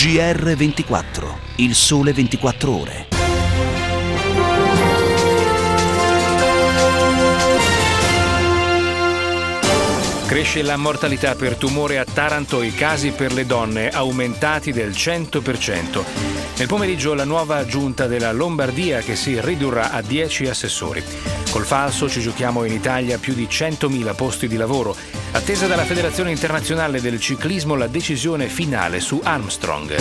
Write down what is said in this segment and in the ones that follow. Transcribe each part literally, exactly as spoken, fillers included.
G R ventiquattro, il sole ventiquattro ore. Cresce la mortalità per tumore a Taranto, i casi per le donne aumentati del cento per cento. Nel pomeriggio la nuova giunta della Lombardia che si ridurrà a dieci assessori. Col falso ci giochiamo in Italia più di centomila posti di lavoro. Attesa dalla Federazione Internazionale del Ciclismo la decisione finale su Armstrong.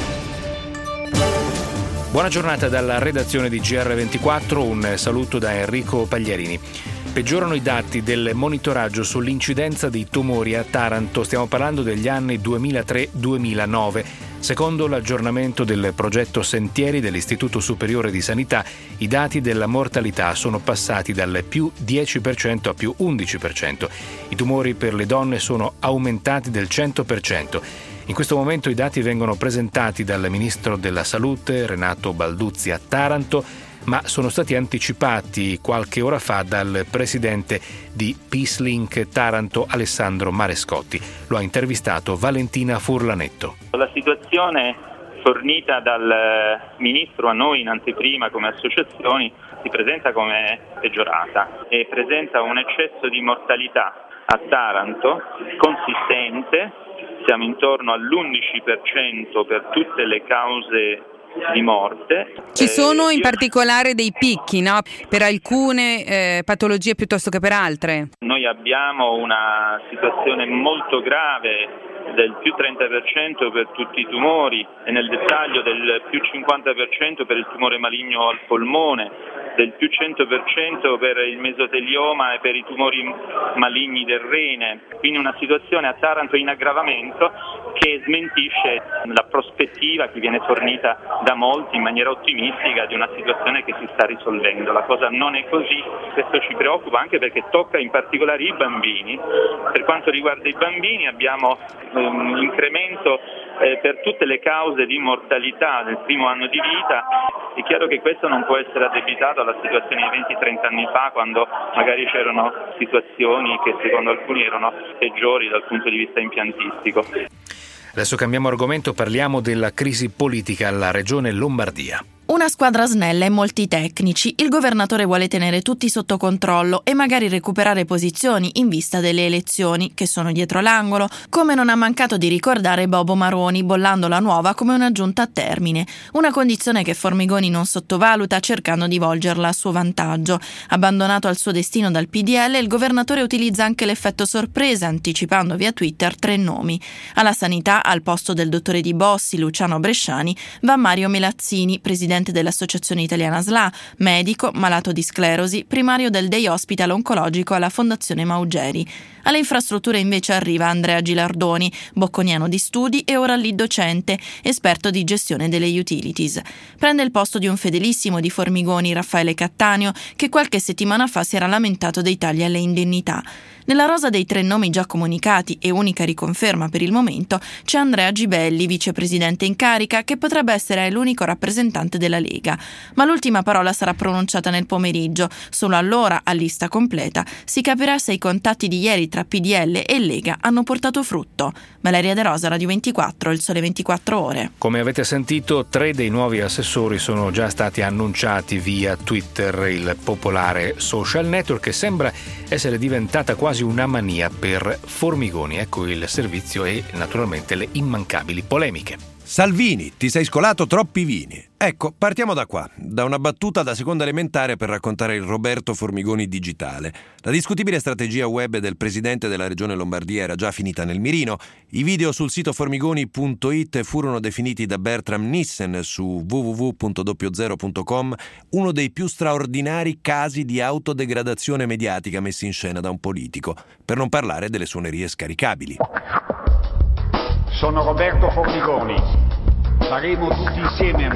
Buona giornata dalla redazione di G R ventiquattro, un saluto da Enrico Pagliarini. Peggiorano i dati del monitoraggio sull'incidenza di tumori a Taranto. Stiamo parlando degli anni duemilatré duemilanove. Secondo l'aggiornamento del progetto Sentieri dell'Istituto Superiore di Sanità, i dati della mortalità sono passati dal più dieci per cento a più undici per cento. I tumori per le donne sono aumentati del cento per cento. In questo momento i dati vengono presentati dal Ministro della Salute, Renato Balduzzi, a Taranto, ma sono stati anticipati qualche ora fa dal presidente di Peacelink Taranto, Alessandro Marescotti. Lo ha intervistato Valentina Furlanetto. La situazione fornita dal Ministro a noi in anteprima come associazioni si presenta come peggiorata e presenta un eccesso di mortalità a Taranto consistente. Siamo intorno all'undici per cento per tutte le cause di morte. Ci sono eh, in io... particolare dei picchi, no? Per alcune eh, patologie piuttosto che per altre? Noi abbiamo una situazione molto grave del più trenta per cento per tutti i tumori e nel dettaglio del più cinquanta per cento per il tumore maligno al polmone, del più cento per cento per il mesotelioma e per i tumori maligni del rene. Quindi una situazione a Taranto in aggravamento che smentisce la prospettiva che viene fornita da molti in maniera ottimistica di una situazione che si sta risolvendo. La cosa non è così, questo ci preoccupa anche perché tocca in particolare i bambini. Per quanto riguarda i bambini abbiamo un incremento eh, per tutte le cause di mortalità nel primo anno di vita. È chiaro che questo non può essere addebitato alla situazione di venti trenta anni fa, quando magari c'erano situazioni che secondo alcuni erano peggiori dal punto di vista impiantistico. Adesso cambiamo argomento, parliamo della crisi politica alla regione Lombardia. Una squadra snella e molti tecnici. Il governatore vuole tenere tutti sotto controllo e magari recuperare posizioni in vista delle elezioni, che sono dietro l'angolo, come non ha mancato di ricordare Bobo Maroni, bollando la nuova come una giunta a termine. Una condizione che Formigoni non sottovaluta, cercando di volgerla a suo vantaggio. Abbandonato al suo destino dal P D L, il governatore utilizza anche l'effetto sorpresa, anticipando via Twitter tre nomi. Alla sanità, al posto del dottore Di Bossi, Luciano Bresciani, va Mario Melazzini, presidente dell'Associazione Italiana S L A, medico, malato di sclerosi, primario del Day Hospital oncologico alla Fondazione Maugeri. Alle infrastrutture invece arriva Andrea Gilardoni, bocconiano di studi e ora lì docente, esperto di gestione delle utilities. Prende il posto di un fedelissimo di Formigoni, Raffaele Cattaneo, che qualche settimana fa si era lamentato dei tagli alle indennità. Nella rosa dei tre nomi già comunicati e unica riconferma per il momento c'è Andrea Gibelli, vicepresidente in carica, che potrebbe essere l'unico rappresentante della Lega. Ma l'ultima parola sarà pronunciata nel pomeriggio. Solo allora, a lista completa, si capirà se i contatti di ieri tra P D L e Lega hanno portato frutto. Valeria De Rosa, Radio ventiquattro, il sole ventiquattro ore. Come avete sentito, tre dei nuovi assessori sono già stati annunciati via Twitter, il popolare social network che sembra essere diventata quasi una mania per Formigoni. Ecco il servizio e naturalmente le immancabili polemiche. Salvini, ti sei scolato troppi vini. Ecco, partiamo da qua, da una battuta da seconda elementare per raccontare il Roberto Formigoni digitale. La discutibile strategia web del presidente della regione Lombardia era già finita nel mirino. I video sul sito formigoni punto it furono definiti da Bertram Nissen su w w w punto zero zero punto com uno dei più straordinari casi di autodegradazione mediatica messi in scena da un politico, per non parlare delle suonerie scaricabili. Sono Roberto Formigoni, saremo tutti insieme amici.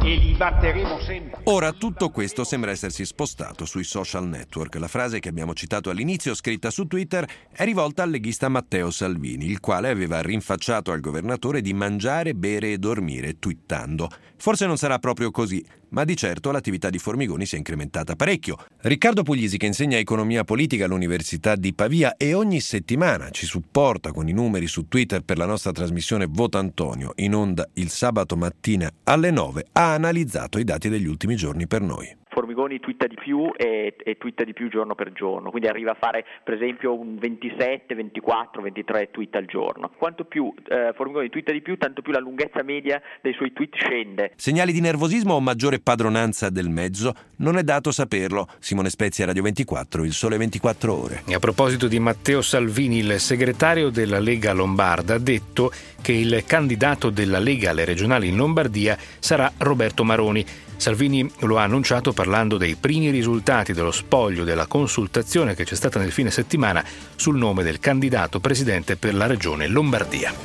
e li batteremo sempre. Ora tutto questo sembra essersi spostato sui social network. La frase che abbiamo citato all'inizio, scritta su Twitter, è rivolta al leghista Matteo Salvini, il quale aveva rinfacciato al governatore di mangiare, bere e dormire twittando. Forse non sarà proprio così, ma di certo l'attività di Formigoni si è incrementata parecchio. Riccardo Puglisi, che insegna economia politica all'Università di Pavia e ogni settimana ci supporta con i numeri su Twitter per la nostra trasmissione Vota Antonio, in onda il sabato mattina alle nove, ha analizzato i dati degli ultimi giorni per noi. Formigoni twitta di più e, e twitta di più giorno per giorno, quindi arriva a fare per esempio un ventisette, ventiquattro, ventitré tweet al giorno. Quanto più eh, Formigoni twitta di più, tanto più la lunghezza media dei suoi tweet scende. Segnali di nervosismo o maggiore padronanza del mezzo? Non è dato saperlo. Simone Spezia, Radio ventiquattro, Il Sole ventiquattro Ore. E a proposito di Matteo Salvini, il segretario della Lega Lombarda ha detto che il candidato della Lega alle regionali in Lombardia sarà Roberto Maroni. Salvini lo ha annunciato parlando dei primi risultati dello spoglio della consultazione che c'è stata nel fine settimana sul nome del candidato presidente per la regione Lombardia.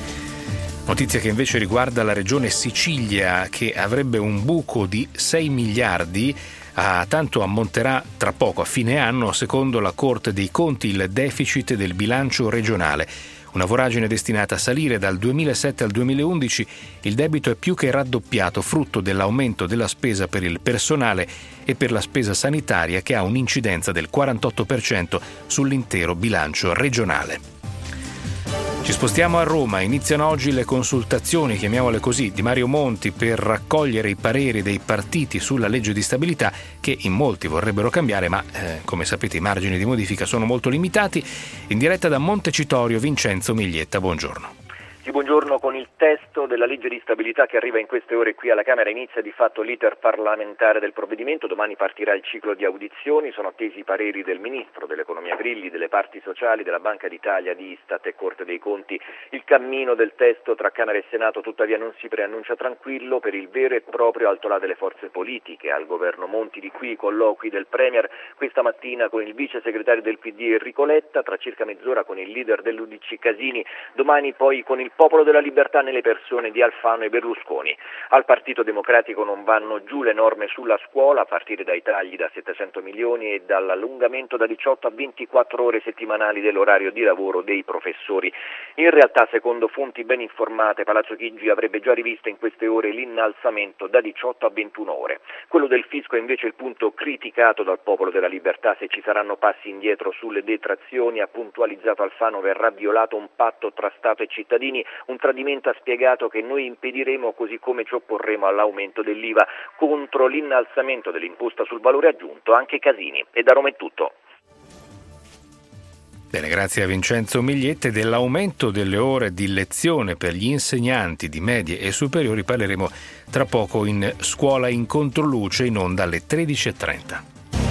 Notizia che invece riguarda la regione Sicilia, che avrebbe un buco di sei miliardi, a tanto ammonterà tra poco a fine anno, secondo la Corte dei Conti, il deficit del bilancio regionale. Una voragine destinata a salire dal duemilasette al duemilaundici, il debito è più che raddoppiato, frutto dell'aumento della spesa per il personale e per la spesa sanitaria, che ha un'incidenza del quarantotto per cento sull'intero bilancio regionale. Ci spostiamo a Roma. Iniziano oggi le consultazioni, chiamiamole così, di Mario Monti per raccogliere i pareri dei partiti sulla legge di stabilità, che in molti vorrebbero cambiare, ma eh, come sapete i margini di modifica sono molto limitati. In diretta da Montecitorio, Vincenzo Miglietta, buongiorno. Sì, buongiorno. Con il testo della legge di stabilità che arriva in queste ore qui alla Camera inizia di fatto l'iter parlamentare del provvedimento. Domani partirà il ciclo di audizioni, sono attesi i pareri del Ministro dell'Economia Grilli, delle parti sociali, della Banca d'Italia, di Istat e Corte dei Conti. Il cammino del testo tra Camera e Senato tuttavia non si preannuncia tranquillo per il vero e proprio altolà delle forze politiche. Al governo Monti di qui i colloqui del Premier questa mattina con il vice segretario del P D Enrico Letta, tra circa mezz'ora con il leader dell'U D C Casini, domani poi con il Popolo della Libertà nelle persone di Alfano e Berlusconi. Al Partito Democratico non vanno giù le norme sulla scuola, a partire dai tagli da settecento milioni e dall'allungamento da diciotto a ventiquattro ore settimanali dell'orario di lavoro dei professori. In realtà, secondo fonti ben informate, Palazzo Chigi avrebbe già rivisto in queste ore l'innalzamento da diciotto a ventuno ore. Quello del fisco è invece il punto criticato dal Popolo della Libertà. Se ci saranno passi indietro sulle detrazioni, ha puntualizzato Alfano, verrà violato un patto tra Stato e cittadini. Un tradimento, ha spiegato, che noi impediremo, così come ci opporremo all'aumento dell'I V A. Contro l'innalzamento dell'imposta sul valore aggiunto anche Casini. E da Roma è tutto. Bene, grazie a Vincenzo Migliette. Dell'aumento delle ore di lezione per gli insegnanti di medie e superiori parleremo tra poco in Scuola in Controluce, in onda alle tredici e trenta.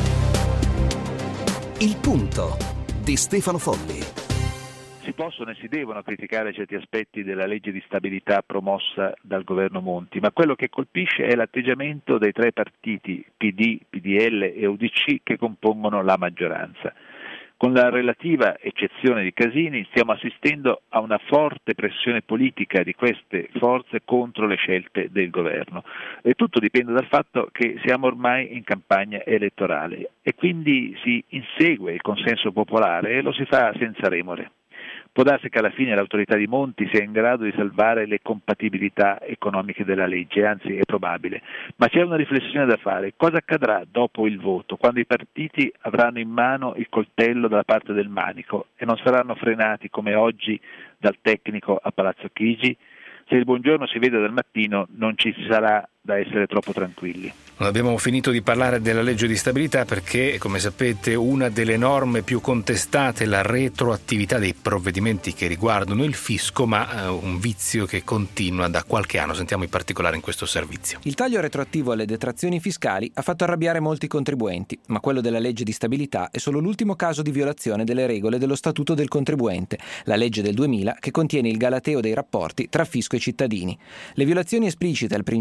Il punto di Stefano Folli. Si possono e si devono criticare certi aspetti della legge di stabilità promossa dal governo Monti, ma quello che colpisce è l'atteggiamento dei tre partiti P D, P D L e U D C che compongono la maggioranza. Con la relativa eccezione di Casini stiamo assistendo a una forte pressione politica di queste forze contro le scelte del governo, e tutto dipende dal fatto che siamo ormai in campagna elettorale e quindi si insegue il consenso popolare e lo si fa senza remore. Può darsi che alla fine l'autorità di Monti sia in grado di salvare le compatibilità economiche della legge, anzi è probabile, ma c'è una riflessione da fare. Cosa accadrà dopo il voto, quando i partiti avranno in mano il coltello dalla parte del manico e non saranno frenati come oggi dal tecnico a Palazzo Chigi? Se il buongiorno si vede dal mattino non ci sarà da essere troppo tranquilli. Non abbiamo finito di parlare della legge di stabilità perché, come sapete, una delle norme più contestate è la retroattività dei provvedimenti che riguardano il fisco, ma eh, un vizio che continua da qualche anno. Sentiamo in particolare in questo servizio. Il taglio retroattivo alle detrazioni fiscali ha fatto arrabbiare molti contribuenti, ma quello della legge di stabilità è solo l'ultimo caso di violazione delle regole dello Statuto del contribuente, la legge del duemila che contiene il galateo dei rapporti tra fisco e cittadini. Le violazioni esplicite al principio di retroattività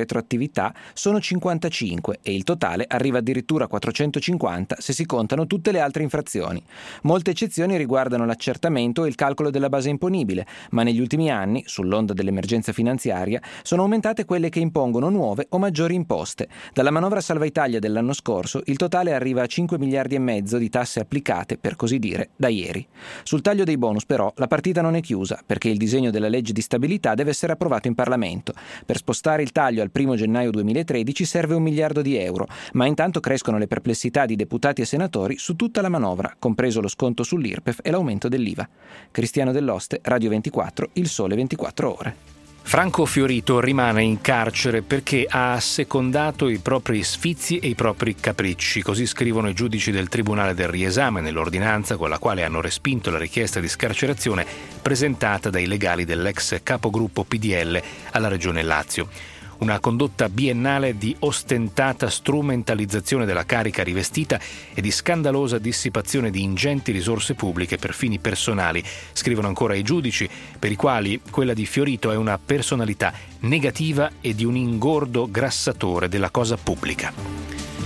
retroattività sono cinquantacinque e il totale arriva addirittura a quattrocentocinquanta se si contano tutte le altre infrazioni. Molte eccezioni riguardano l'accertamento e il calcolo della base imponibile, ma negli ultimi anni, sull'onda dell'emergenza finanziaria, sono aumentate quelle che impongono nuove o maggiori imposte. Dalla manovra Salva Italia dell'anno scorso il totale arriva a cinque miliardi e mezzo di tasse applicate, per così dire, da ieri. Sul taglio dei bonus però la partita non è chiusa, perché il disegno della legge di stabilità deve essere approvato in Parlamento. Per spostare il taglio al primo gennaio duemilatredici serve un miliardo di euro, ma intanto crescono le perplessità di deputati e senatori su tutta la manovra, compreso lo sconto sull'I R P E F e l'aumento dell'I V A. Cristiano Dell'Oste, Radio ventiquattro, Il Sole ventiquattro Ore. Franco Fiorito rimane in carcere perché ha assecondato i propri sfizi e i propri capricci, così scrivono i giudici del Tribunale del Riesame nell'ordinanza con la quale hanno respinto la richiesta di scarcerazione presentata dai legali dell'ex capogruppo P D L alla Regione Lazio. Una condotta biennale di ostentata strumentalizzazione della carica rivestita e di scandalosa dissipazione di ingenti risorse pubbliche per fini personali, scrivono ancora i giudici, per i quali quella di Fiorito è una personalità negativa e di un ingordo grassatore della cosa pubblica.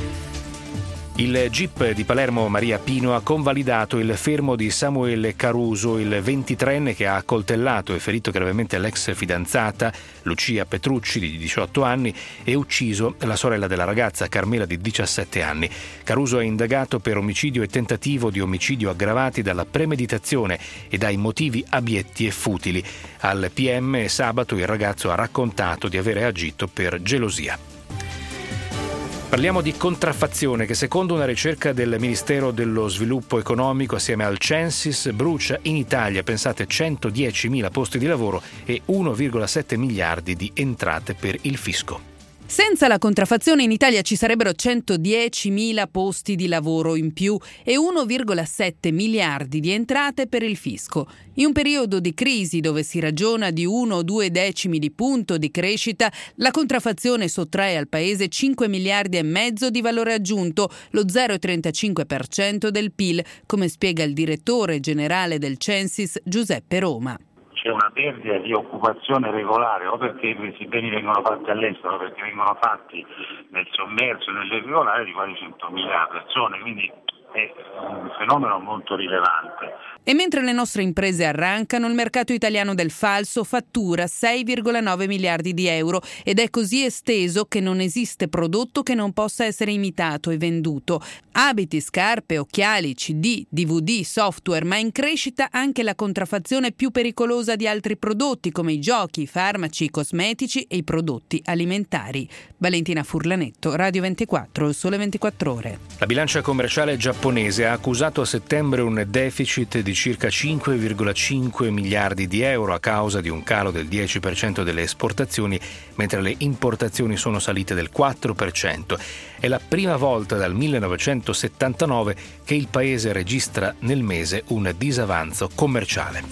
Il G I P di Palermo Maria Pino ha convalidato il fermo di Samuele Caruso, il ventitreenne che ha accoltellato e ferito gravemente l'ex fidanzata Lucia Petrucci di diciotto anni e ucciso la sorella della ragazza Carmela di diciassette anni. Caruso è indagato per omicidio e tentativo di omicidio aggravati dalla premeditazione e dai motivi abietti e futili. Al P M sabato il ragazzo ha raccontato di avere agito per gelosia. Parliamo di contraffazione che, secondo una ricerca del Ministero dello Sviluppo Economico assieme al Censis, brucia in Italia, pensate, centodiecimila posti di lavoro e uno virgola sette miliardi di entrate per il fisco. Senza la contraffazione in Italia ci sarebbero centodiecimila posti di lavoro in più e uno virgola sette miliardi di entrate per il fisco. In un periodo di crisi dove si ragiona di uno o due decimi di punto di crescita, la contraffazione sottrae al paese cinque miliardi e mezzo di valore aggiunto, lo zero virgola trentacinque per cento del P I L, come spiega il direttore generale del Censis Giuseppe Roma. C'è una perdita di occupazione regolare, o perché questi beni vengono fatti all'estero, o perché vengono fatti nel sommerso e nell'irregolare, di quasi centomila persone, quindi è un fenomeno molto rilevante. E mentre le nostre imprese arrancano, il mercato italiano del falso fattura sei virgola nove miliardi di euro ed è così esteso che non esiste prodotto che non possa essere imitato e venduto. Abiti, scarpe, occhiali, C D, D V D, software, ma in crescita anche la contraffazione più pericolosa di altri prodotti come i giochi, i farmaci, i cosmetici e i prodotti alimentari. Valentina Furlanetto, Radio ventiquattro, Il Sole ventiquattro Ore. La bilancia commerciale giapponese ha accusato a settembre un deficit di circa cinque virgola cinque miliardi di euro a causa di un calo del dieci per cento delle esportazioni, mentre le importazioni sono salite del quattro per cento. È la prima volta dal millenovecentosettantanove che il paese registra nel mese un disavanzo commerciale.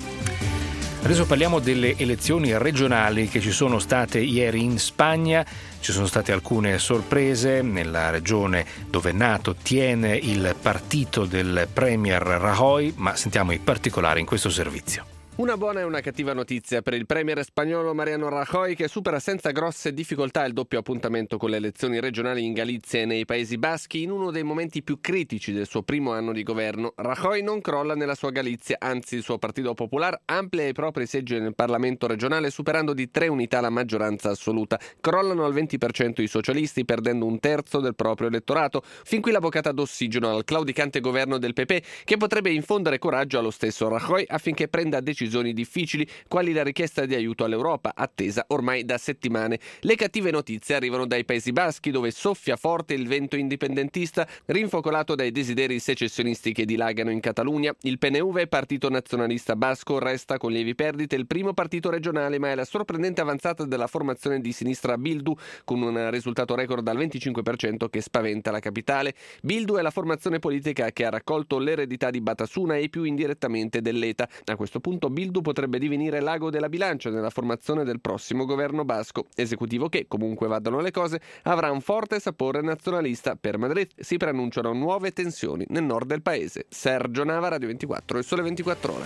Adesso parliamo delle elezioni regionali che ci sono state ieri in Spagna. Ci sono state alcune sorprese. Nella regione dove nato tiene il partito del premier Rajoy, ma sentiamo i particolari in questo servizio. Una buona e una cattiva notizia per il premier spagnolo Mariano Rajoy, che supera senza grosse difficoltà il doppio appuntamento con le elezioni regionali in Galizia e nei Paesi Baschi in uno dei momenti più critici del suo primo anno di governo. Rajoy non crolla nella sua Galizia, anzi il suo Partito Popular amplia i propri seggi nel Parlamento regionale, superando di tre unità la maggioranza assoluta. Crollano al venti per cento i socialisti, perdendo un terzo del proprio elettorato. Fin qui la boccata d'ossigeno al claudicante governo del P P, che potrebbe infondere coraggio allo stesso Rajoy affinché prenda decisioni difficili, quali la richiesta di aiuto all'Europa, attesa ormai da settimane. Le cattive notizie arrivano dai Paesi Baschi, dove soffia forte il vento indipendentista, rinfocolato dai desideri secessionisti che dilagano in Catalunya. Il P N V, partito nazionalista basco, resta con lievi perdite il primo partito regionale, ma è la sorprendente avanzata della formazione di sinistra Bildu, con un risultato record al venticinque per cento che spaventa la capitale. Bildu è la formazione politica che ha raccolto l'eredità di Batasuna e più indirettamente dell'E T A. A questo punto Bildu potrebbe divenire l'ago della bilancia nella formazione del prossimo governo basco, esecutivo che, comunque vadano le cose, avrà un forte sapore nazionalista. Per Madrid si preannunciano nuove tensioni nel nord del paese. Sergio Nava, Radio ventiquattro, Il Sole ventiquattro Ore.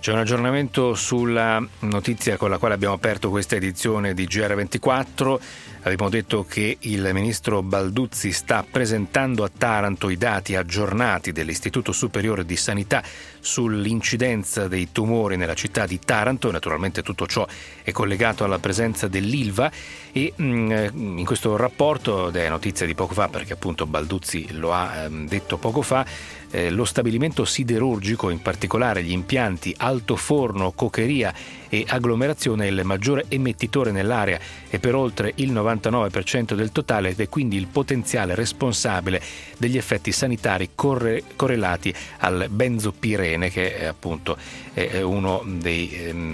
C'è un aggiornamento sulla notizia con la quale abbiamo aperto questa edizione di G R ventiquattro. Abbiamo detto che il ministro Balduzzi sta presentando a Taranto i dati aggiornati dell'Istituto Superiore di Sanità sull'incidenza dei tumori nella città di Taranto. Naturalmente tutto ciò è collegato alla presenza dell'Ilva e mh, in questo rapporto, ed è notizia di poco fa perché appunto Balduzzi lo ha ehm, detto poco fa, eh, lo stabilimento siderurgico, in particolare gli impianti altoforno, cokeria e agglomerazione, è il maggiore emettitore nell'area e per oltre il novantanove per cento del totale, ed è quindi il potenziale responsabile degli effetti sanitari corre- correlati al benzopirene, che è appunto è uno dei,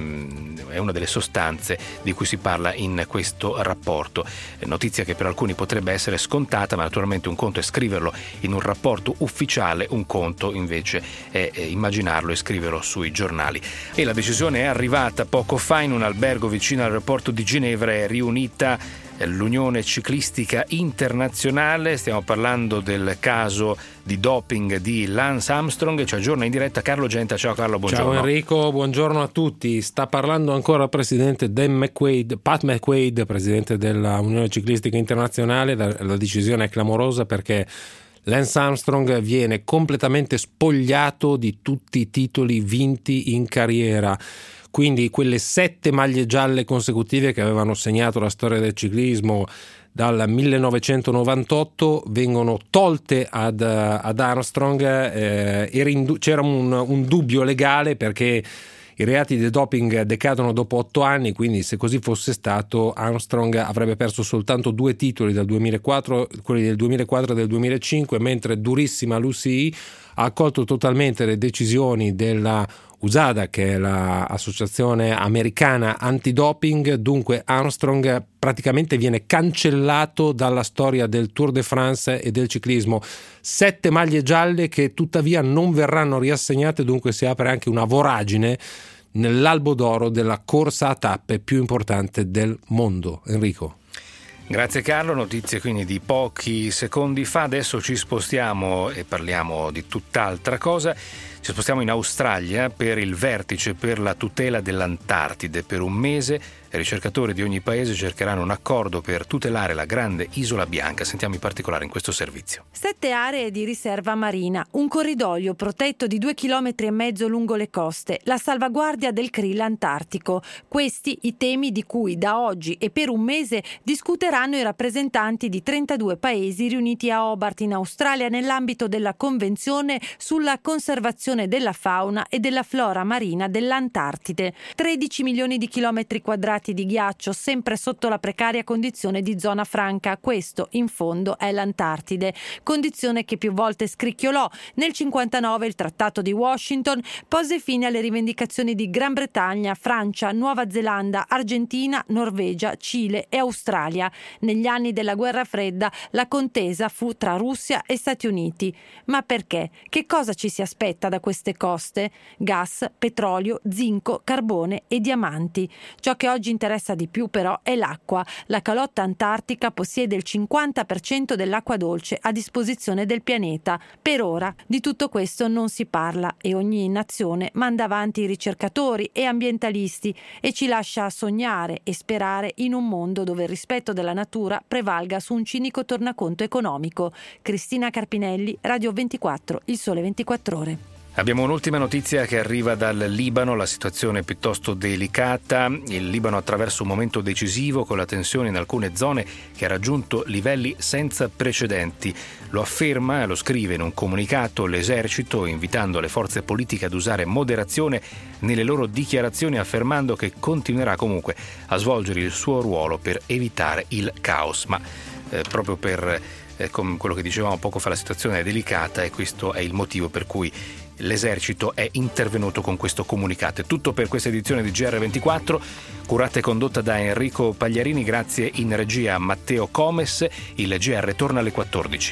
ehm, è una delle sostanze di cui si parla in questo rapporto. Notizia che per alcuni potrebbe essere scontata, ma naturalmente un conto è scriverlo in un rapporto ufficiale, un conto invece è immaginarlo e scriverlo sui giornali. E la decisione è arrivata poco fa. In un albergo vicino all'aeroporto di Ginevra è riunita l'Unione Ciclistica Internazionale. Stiamo parlando del caso di doping di Lance Armstrong. Ci aggiorna in diretta Carlo Genta. Ciao Carlo, buongiorno. Ciao Enrico, buongiorno a tutti. Sta parlando ancora il presidente Dan McQuaid, Pat McQuaid, presidente della Unione Ciclistica Internazionale. La, la decisione è clamorosa perché Lance Armstrong viene completamente spogliato di tutti i titoli vinti in carriera. Quindi quelle sette maglie gialle consecutive che avevano segnato la storia del ciclismo dal millenovecentonovantotto vengono tolte ad, ad Armstrong. Eh, era in, c'era un, un dubbio legale perché i reati di doping decadono dopo otto anni, quindi se così fosse stato Armstrong avrebbe perso soltanto due titoli dal duemilaquattro, quelli del duemilaquattro e del duemilacinque, mentre durissima l'U C I ha accolto totalmente le decisioni della U S A D A, che è l'associazione americana antidoping. Dunque Armstrong praticamente viene cancellato dalla storia del Tour de France e del ciclismo. Sette maglie gialle che tuttavia non verranno riassegnate, dunque si apre anche una voragine nell'albo d'oro della corsa a tappe più importante del mondo. Enrico. Grazie Carlo, notizie quindi di pochi secondi fa. Adesso ci spostiamo e parliamo di tutt'altra cosa. Ci spostiamo in Australia per il vertice per la tutela dell'Antartide. Per un mese i ricercatori di ogni paese cercheranno un accordo per tutelare la grande isola bianca. Sentiamo in particolare in questo servizio. Sette aree di riserva marina, un corridoio protetto di due chilometri e mezzo lungo le coste, la salvaguardia del krill antartico. Questi i temi di cui da oggi e per un mese discuteranno i rappresentanti di trentadue paesi riuniti a Hobart in Australia nell'ambito della Convenzione sulla conservazione della fauna e della flora marina dell'Antartide. tredici milioni di chilometri quadrati di ghiaccio, sempre sotto la precaria condizione di zona franca. Questo, in fondo, è l'Antartide, condizione che più volte scricchiolò. Nel cinquantanove il Trattato di Washington pose fine alle rivendicazioni di Gran Bretagna, Francia, Nuova Zelanda, Argentina, Norvegia, Cile e Australia. Negli anni della Guerra Fredda la contesa fu tra Russia e Stati Uniti. Ma perché? Che cosa ci si aspetta da queste coste? Gas, petrolio, zinco, carbone e diamanti. Ciò che oggi interessa di più però è l'acqua. La calotta antartica possiede il cinquanta per cento dell'acqua dolce a disposizione del pianeta. Per ora di tutto questo non si parla e ogni nazione manda avanti i ricercatori e ambientalisti e ci lascia sognare e sperare in un mondo dove il rispetto della natura prevalga su un cinico tornaconto economico. Cristina Carpinelli, Radio ventiquattro, Il Sole ventiquattro Ore. Abbiamo un'ultima notizia che arriva dal Libano, la situazione è piuttosto delicata. Il Libano attraversa un momento decisivo con la tensione in alcune zone che ha raggiunto livelli senza precedenti. Lo afferma e lo scrive in un comunicato l'esercito, invitando le forze politiche ad usare moderazione nelle loro dichiarazioni, affermando che continuerà comunque a svolgere il suo ruolo per evitare il caos. Ma eh, proprio per eh, come quello che dicevamo poco fa, la situazione è delicata e questo è il motivo per cui l'esercito è intervenuto con questo comunicato. È tutto per questa edizione di G R ventiquattro, curata e condotta da Enrico Pagliarini, grazie in regia a Matteo Comes. Il G R torna alle quattordici.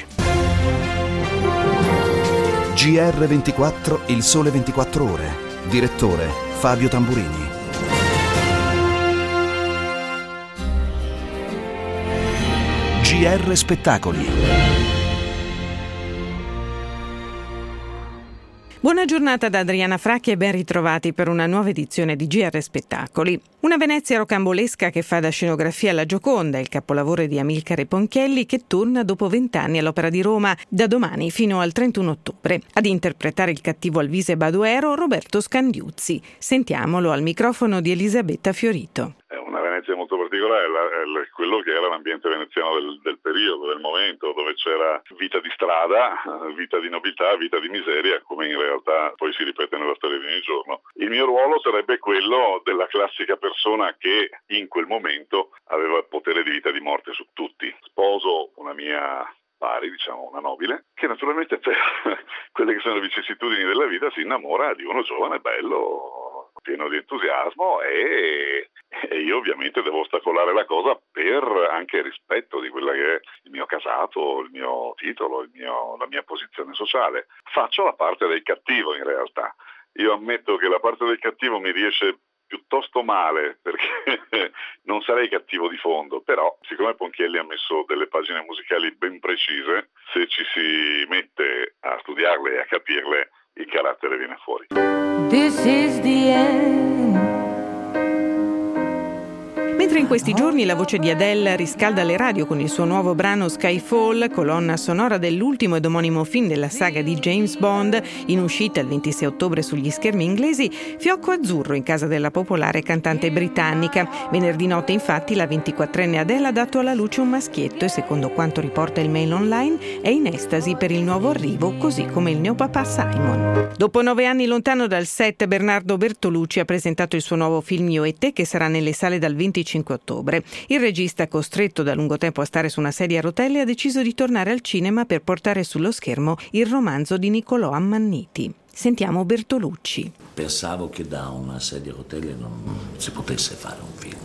G R ventiquattro, Il Sole ventiquattro Ore. Direttore Fabio Tamburini. G R Spettacoli. Buona giornata da Adriana Fracchia e ben ritrovati per una nuova edizione di G R Spettacoli. Una Venezia rocambolesca che fa da scenografia alla Gioconda, il capolavoro di Amilcare Ponchielli, che torna dopo vent'anni all'Opera di Roma da domani fino al trentuno ottobre. Ad interpretare il cattivo Alvise Baduero Roberto Scandiuzzi. Sentiamolo al microfono di Elisabetta Fiorito. Venezia molto particolare, è quello che era l'ambiente veneziano del, del periodo, del momento, dove c'era vita di strada, vita di nobiltà, vita di miseria, come in realtà poi si ripete nella storia di ogni giorno. Il mio ruolo sarebbe quello della classica persona che in quel momento aveva il potere di vita e di morte su tutti. Sposo una mia pari, diciamo una nobile, che naturalmente per quelle che sono le vicissitudini della vita si innamora di uno giovane, bello, pieno di entusiasmo e, e io ovviamente devo ostacolare la cosa per anche rispetto di quella che è il mio casato, il mio titolo, il mio, la mia posizione sociale. Faccio la parte del cattivo in realtà. Io ammetto che la parte del cattivo mi riesce piuttosto male perché non sarei cattivo di fondo, però siccome Ponchielli ha messo delle pagine musicali ben precise, se ci si mette a studiarle e a capirle il carattere viene fuori. This is the end. Mentre in questi giorni la voce di Adele riscalda le radio con il suo nuovo brano Skyfall, colonna sonora dell'ultimo ed omonimo film della saga di James Bond, in uscita il ventisei ottobre sugli schermi inglesi, fiocco azzurro in casa della popolare cantante britannica. Venerdì notte infatti la ventiquattrenne Adele ha dato alla luce un maschietto e secondo quanto riporta il Mail Online è in estasi per il nuovo arrivo, così come il neopapà Simon. Dopo nove anni lontano dal set, Bernardo Bertolucci ha presentato il suo nuovo film Io e te, che sarà nelle sale dal venticinque ottobre. Il regista, costretto da lungo tempo a stare su una sedia a rotelle, ha deciso di tornare al cinema per portare sullo schermo il romanzo di Niccolò Ammanniti. Sentiamo Bertolucci. Pensavo che da una sedia a rotelle non si potesse fare un film,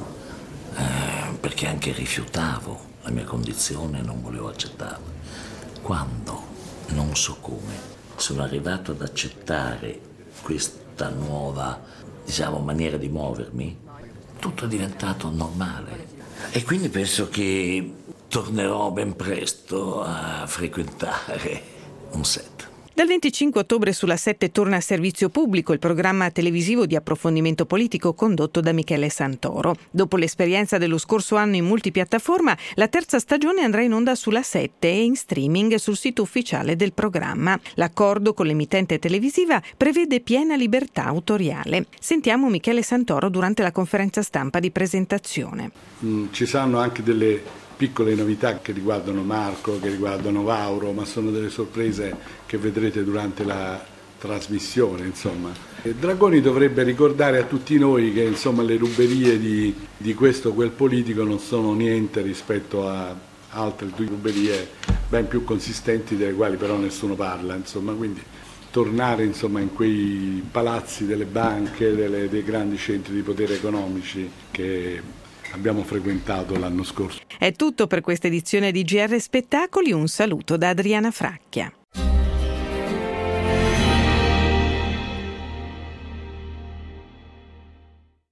eh, perché anche rifiutavo la mia condizione e non volevo accettarla. Quando, non so come, sono arrivato ad accettare questa nuova, diciamo, maniera di muovermi, tutto è diventato normale e quindi penso che tornerò ben presto a frequentare un set. Dal venticinque ottobre sulla sette torna a servizio pubblico il programma televisivo di approfondimento politico condotto da Michele Santoro. Dopo l'esperienza dello scorso anno in multipiattaforma, la terza stagione andrà in onda sulla sette e in streaming sul sito ufficiale del programma. L'accordo con l'emittente televisiva prevede piena libertà autoriale. Sentiamo Michele Santoro durante la conferenza stampa di presentazione. Mm, ci saranno anche delle piccole novità che riguardano Marco, che riguardano Vauro, ma sono delle sorprese che vedrete durante la trasmissione, insomma. E Dragoni dovrebbe ricordare a tutti noi che, insomma, le ruberie di, di questo o quel politico non sono niente rispetto a altre due ruberie ben più consistenti, delle quali però nessuno parla, insomma, quindi tornare, insomma, in quei palazzi delle banche, delle, dei grandi centri di potere economici che abbiamo frequentato l'anno scorso. È tutto per questa edizione di G R Spettacoli, un saluto da Adriana Fracchia.